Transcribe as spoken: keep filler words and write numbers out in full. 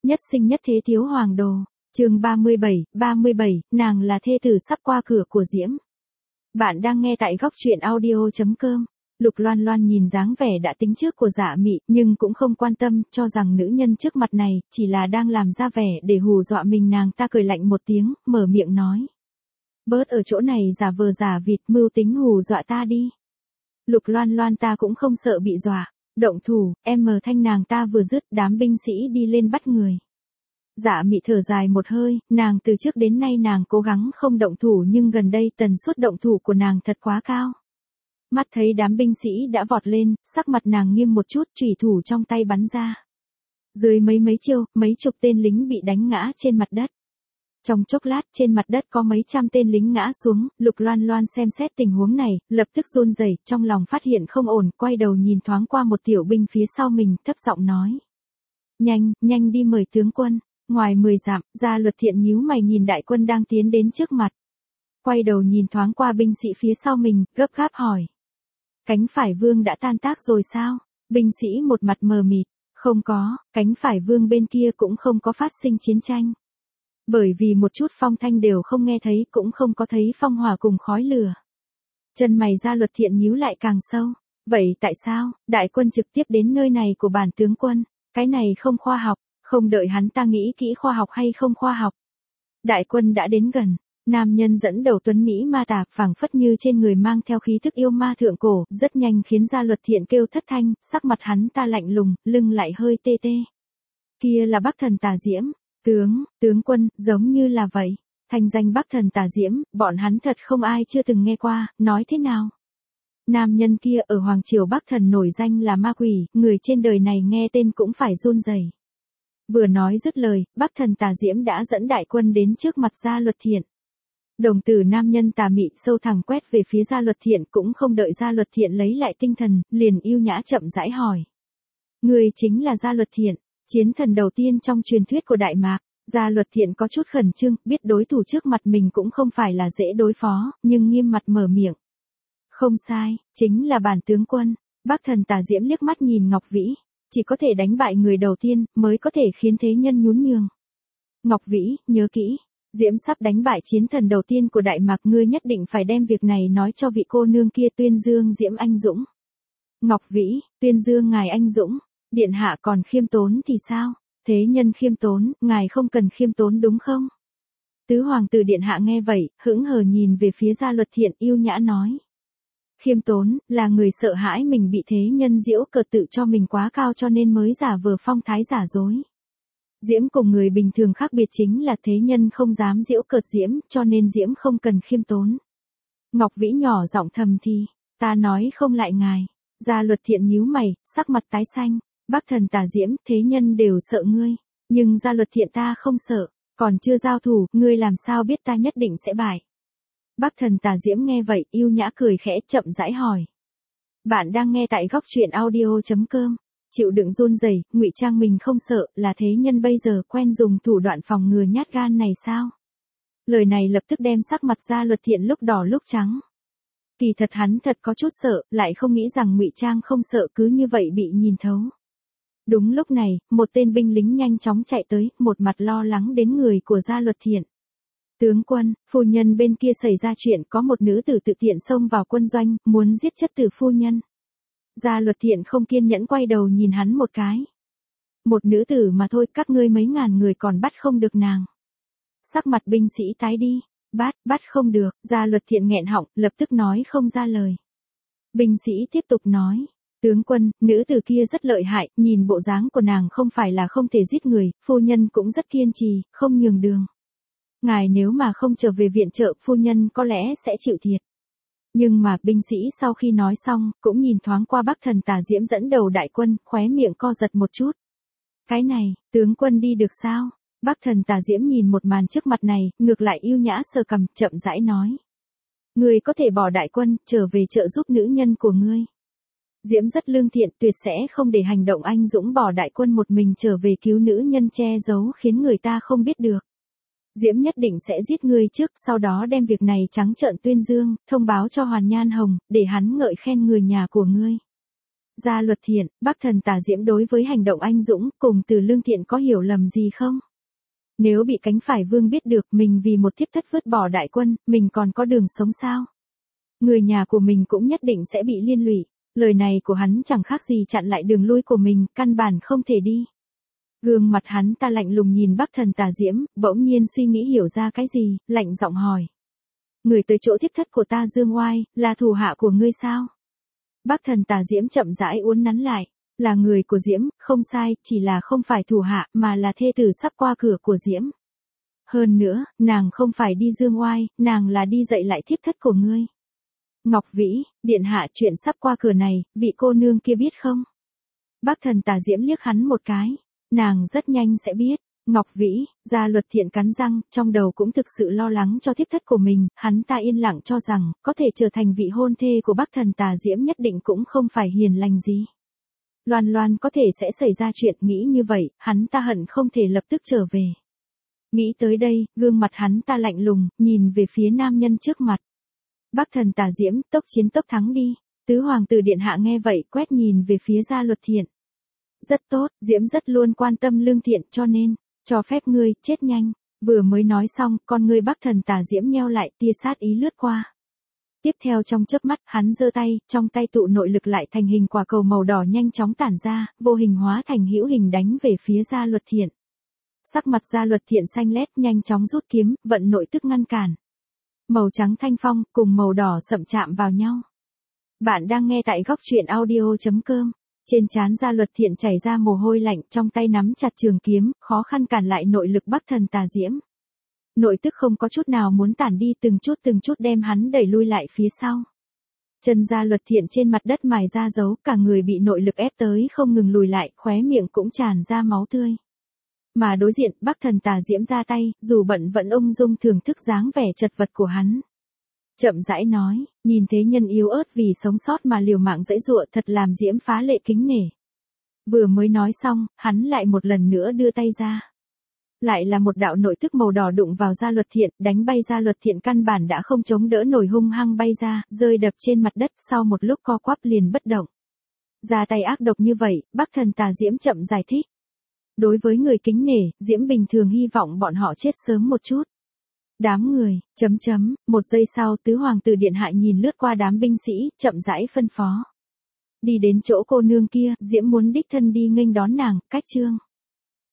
Nhất sinh nhất thế thiếu hoàng đồ. Chương ba mươi bảy, ba mươi bảy, nàng là thê tử sắp qua cửa của Diễm. Bạn đang nghe tại góc truyện audio chấm com. Lục Loan Loan nhìn dáng vẻ đã tính trước của Dạ Mị, nhưng cũng không quan tâm, cho rằng nữ nhân trước mặt này chỉ là đang làm ra vẻ để hù dọa mình. Nàng ta cười lạnh một tiếng, mở miệng nói: "Bớt ở chỗ này giả vờ giả vịt, mưu tính hù dọa ta đi." Lục Loan Loan ta cũng không sợ bị dọa. Động thủ, em mờ thanh nàng ta vừa dứt, đám binh sĩ đi lên bắt người. Dạ Mị thở dài một hơi, nàng từ trước đến nay nàng cố gắng không động thủ, nhưng gần đây tần suất động thủ của nàng thật quá cao. Mắt thấy đám binh sĩ đã vọt lên, sắc mặt nàng nghiêm một chút, chủy thủ trong tay bắn ra. Dưới mấy mấy chiêu, mấy chục tên lính bị đánh ngã trên mặt đất. Trong chốc lát, trên mặt đất có mấy trăm tên lính ngã xuống. Lục Loan Loan xem xét tình huống này, lập tức run rẩy, trong lòng phát hiện không ổn, quay đầu nhìn thoáng qua một tiểu binh phía sau mình, thấp giọng nói: "Nhanh, nhanh đi mời tướng quân." Ngoài mười dặm, Gia Luật Thiện nhíu mày nhìn đại quân đang tiến đến trước mặt. Quay đầu nhìn thoáng qua binh sĩ phía sau mình, gấp gáp hỏi: "Cánh phải vương đã tan tác rồi sao?" Binh sĩ một mặt mờ mịt: "Không có, cánh phải vương bên kia cũng không có phát sinh chiến tranh. Bởi vì một chút phong thanh đều không nghe thấy, cũng không có thấy phong hỏa cùng khói lửa." Chân mày Gia Luật Thiện nhíu lại càng sâu. "Vậy tại sao đại quân trực tiếp đến nơi này của bản tướng quân? Cái này không khoa học." Không đợi hắn ta nghĩ kỹ khoa học hay không khoa học, đại quân đã đến gần. Nam nhân dẫn đầu tuấn Mỹ ma tà, phảng phất như trên người mang theo khí thức yêu ma thượng cổ, rất nhanh khiến Gia Luật Thiện kêu thất thanh, sắc mặt hắn ta lạnh lùng, lưng lại hơi tê tê. Kia là Bắc Thần Tà Diễm. Tướng, tướng quân, giống như là vậy. Thành danh Bắc Thần Tà Diễm, bọn hắn thật không ai chưa từng nghe qua, nói thế nào? Nam nhân kia ở Hoàng Triều Bắc Thần nổi danh là ma quỷ, người trên đời này nghe tên cũng phải run rẩy. Vừa nói dứt lời, Bắc Thần Tà Diễm đã dẫn đại quân đến trước mặt Gia Luật Thiện. Đồng tử nam nhân tà mị sâu thẳm quét về phía Gia Luật Thiện, cũng không đợi Gia Luật Thiện lấy lại tinh thần, liền yêu nhã chậm rãi hỏi: "Người chính là Gia Luật Thiện, chiến thần đầu tiên trong truyền thuyết của Đại Mạc?" Gia Luật Thiện có chút khẩn trương, biết đối thủ trước mặt mình cũng không phải là dễ đối phó, nhưng nghiêm mặt mở miệng: "Không sai, chính là bản tướng quân." Bắc Thần Tà Diễm liếc mắt nhìn Ngọc Vĩ. Chỉ có thể đánh bại người đầu tiên, mới có thể khiến thế nhân nhún nhường. "Ngọc Vĩ, nhớ kỹ, Diễm sắp đánh bại chiến thần đầu tiên của Đại Mạc, ngươi nhất định phải đem việc này nói cho vị cô nương kia tuyên dương Diễm anh dũng." "Ngọc Vĩ, tuyên dương ngài anh dũng, điện hạ còn khiêm tốn thì sao?" "Thế nhân khiêm tốn, ngài không cần khiêm tốn đúng không?" Tứ hoàng tử điện hạ nghe vậy, hững hờ nhìn về phía Gia Luật Thiện, yêu nhã nói: "Khiêm tốn, là người sợ hãi mình bị thế nhân giễu cợt, tự cho mình quá cao cho nên mới giả vờ phong thái giả dối. Diễm cùng người bình thường khác biệt chính là thế nhân không dám giễu cợt Diễm, cho nên Diễm không cần khiêm tốn." Ngọc Vĩ nhỏ giọng thầm thì: "Ta nói không lại ngài." Gia Luật Thiện nhíu mày, sắc mặt tái xanh. "Bắc Thần Tà Diễm, thế nhân đều sợ ngươi, nhưng Gia Luật Thiện ta không sợ, còn chưa giao thủ, ngươi làm sao biết ta nhất định sẽ bại?" Bắc Thần Tà Diễm nghe vậy, yêu nhã cười khẽ, chậm rãi hỏi: "Bạn đang nghe tại góc truyện audio chấm com. Chịu đựng run rẩy, ngụy trang mình không sợ, là thế nhân bây giờ quen dùng thủ đoạn phòng ngừa nhát gan này sao?" Lời này lập tức đem sắc mặt Gia Luật Thiện lúc đỏ lúc trắng. Kỳ thật hắn thật có chút sợ, lại không nghĩ rằng ngụy trang không sợ cứ như vậy bị nhìn thấu. Đúng lúc này, một tên binh lính nhanh chóng chạy tới, một mặt lo lắng đến người của Gia Luật Thiện. "Tướng quân, phu nhân bên kia xảy ra chuyện, có một nữ tử tự tiện xông vào quân doanh, muốn giết chất tử phu nhân." Gia Luật Thiện không kiên nhẫn quay đầu nhìn hắn một cái. "Một nữ tử mà thôi, các ngươi mấy ngàn người còn bắt không được nàng." Sắc mặt binh sĩ tái đi. "Bắt, bắt không được." Gia Luật Thiện nghẹn họng, lập tức nói không ra lời. Binh sĩ tiếp tục nói: "Tướng quân, nữ tử kia rất lợi hại, nhìn bộ dáng của nàng không phải là không thể giết người, phu nhân cũng rất kiên trì, không nhường đường. Ngài nếu mà không trở về viện trợ, phu nhân có lẽ sẽ chịu thiệt." Nhưng mà binh sĩ sau khi nói xong, cũng nhìn thoáng qua Bắc Thần Tà Diễm dẫn đầu đại quân, khóe miệng co giật một chút. "Cái này, tướng quân đi được sao?" Bắc Thần Tà Diễm nhìn một màn trước mặt này, ngược lại yêu nhã sờ cằm, chậm rãi nói: "Ngươi có thể bỏ đại quân, trở về trợ giúp nữ nhân của ngươi. Diễm rất lương thiện, tuyệt sẽ không để hành động anh dũng bỏ đại quân một mình trở về cứu nữ nhân che giấu khiến người ta không biết được. Diễm nhất định sẽ giết ngươi trước, sau đó đem việc này trắng trợn tuyên dương, thông báo cho Hoàn Nhan Hồng, để hắn ngợi khen người nhà của ngươi." Gia Luật Thiện, Bắc Thần Tà Diễm đối với hành động anh dũng cùng Từ Lương Thiện có hiểu lầm gì không? Nếu bị cánh phải vương biết được mình vì một thiếp thất vứt bỏ đại quân, mình còn có đường sống sao? Người nhà của mình cũng nhất định sẽ bị liên lụy. Lời này của hắn chẳng khác gì chặn lại đường lui của mình, căn bản không thể đi. Gương mặt hắn ta lạnh lùng nhìn Bắc Thần Tà Diễm, bỗng nhiên suy nghĩ hiểu ra cái gì, lạnh giọng hỏi. Người tới chỗ thiếp thất của ta Dương Oai, là thủ hạ của ngươi sao? Bắc Thần Tà Diễm chậm rãi uốn nắn lại. Là người của Diễm, không sai, chỉ là không phải thủ hạ, mà là thê tử sắp qua cửa của Diễm. Hơn nữa, nàng không phải đi Dương Oai, nàng là đi dạy lại thiếp thất của ngươi. Ngọc Vĩ, điện hạ chuyện sắp qua cửa này, vị cô nương kia biết không? Bắc Thần Tà Diễm liếc hắn một cái. Nàng rất nhanh sẽ biết. Ngọc Vĩ, Gia Luật Thiện cắn răng, trong đầu cũng thực sự lo lắng cho thiếp thất của mình, hắn ta yên lặng cho rằng, có thể trở thành vị hôn thê của Bắc Thần Tà Diễm nhất định cũng không phải hiền lành gì. Loan Loan có thể sẽ xảy ra chuyện, nghĩ như vậy, hắn ta hận không thể lập tức trở về. Nghĩ tới đây, gương mặt hắn ta lạnh lùng, nhìn về phía nam nhân trước mặt. Bắc Thần Tà Diễm, tốc chiến tốc thắng đi. Tứ hoàng tử điện hạ nghe vậy, quét nhìn về phía Gia Luật Thiện. Rất tốt, Diễm rất luôn quan tâm Lương Thiện cho nên, cho phép ngươi, chết nhanh. Vừa mới nói xong, con ngươi Bắc Thần Tà Diễm nheo lại, tia sát ý lướt qua. Tiếp theo trong chớp mắt, hắn giơ tay, trong tay tụ nội lực lại thành hình quả cầu màu đỏ nhanh chóng tản ra, vô hình hóa thành hữu hình đánh về phía Gia Luật Thiện. Sắc mặt Gia Luật Thiện xanh lét, nhanh chóng rút kiếm, vận nội tức ngăn cản. Màu trắng thanh phong cùng màu đỏ sậm chạm vào nhau. Bạn đang nghe tại góc truyện audio chấm com. Trên trán Gia Luật Thiện chảy ra mồ hôi lạnh, trong tay nắm chặt trường kiếm, khó khăn cản lại nội lực Bắc Thần Tà Diễm. Nội tức không có chút nào muốn tản đi, từng chút từng chút đem hắn đẩy lui lại phía sau. Chân Gia Luật Thiện trên mặt đất mài ra dấu, cả người bị nội lực ép tới không ngừng lùi lại, khóe miệng cũng tràn ra máu tươi. Mà đối diện, Bắc Thần Tà Diễm ra tay, dù bận vẫn ung dung thưởng thức dáng vẻ chật vật của hắn. Chậm rãi nói, nhìn thế nhân yếu ớt vì sống sót mà liều mạng dãy dụa, thật làm Diễm phá lệ kính nể. Vừa mới nói xong, hắn lại một lần nữa đưa tay ra. Lại là một đạo nội tức màu đỏ đụng vào Gia Luật Thiện, đánh bay Gia Luật Thiện căn bản đã không chống đỡ nổi, hung hăng bay ra, rơi đập trên mặt đất, sau một lúc co quắp liền bất động. Ra tay ác độc như vậy, Bắc Thần Tà Diễm chậm giải thích. Đối với người kính nể, Diễm bình thường hy vọng bọn họ chết sớm một chút. Đám người, chấm chấm, một giây sau tứ hoàng tử điện hạ nhìn lướt qua đám binh sĩ, chậm rãi phân phó. Đi đến chỗ cô nương kia, Diễm muốn đích thân đi nghênh đón nàng, cách trương.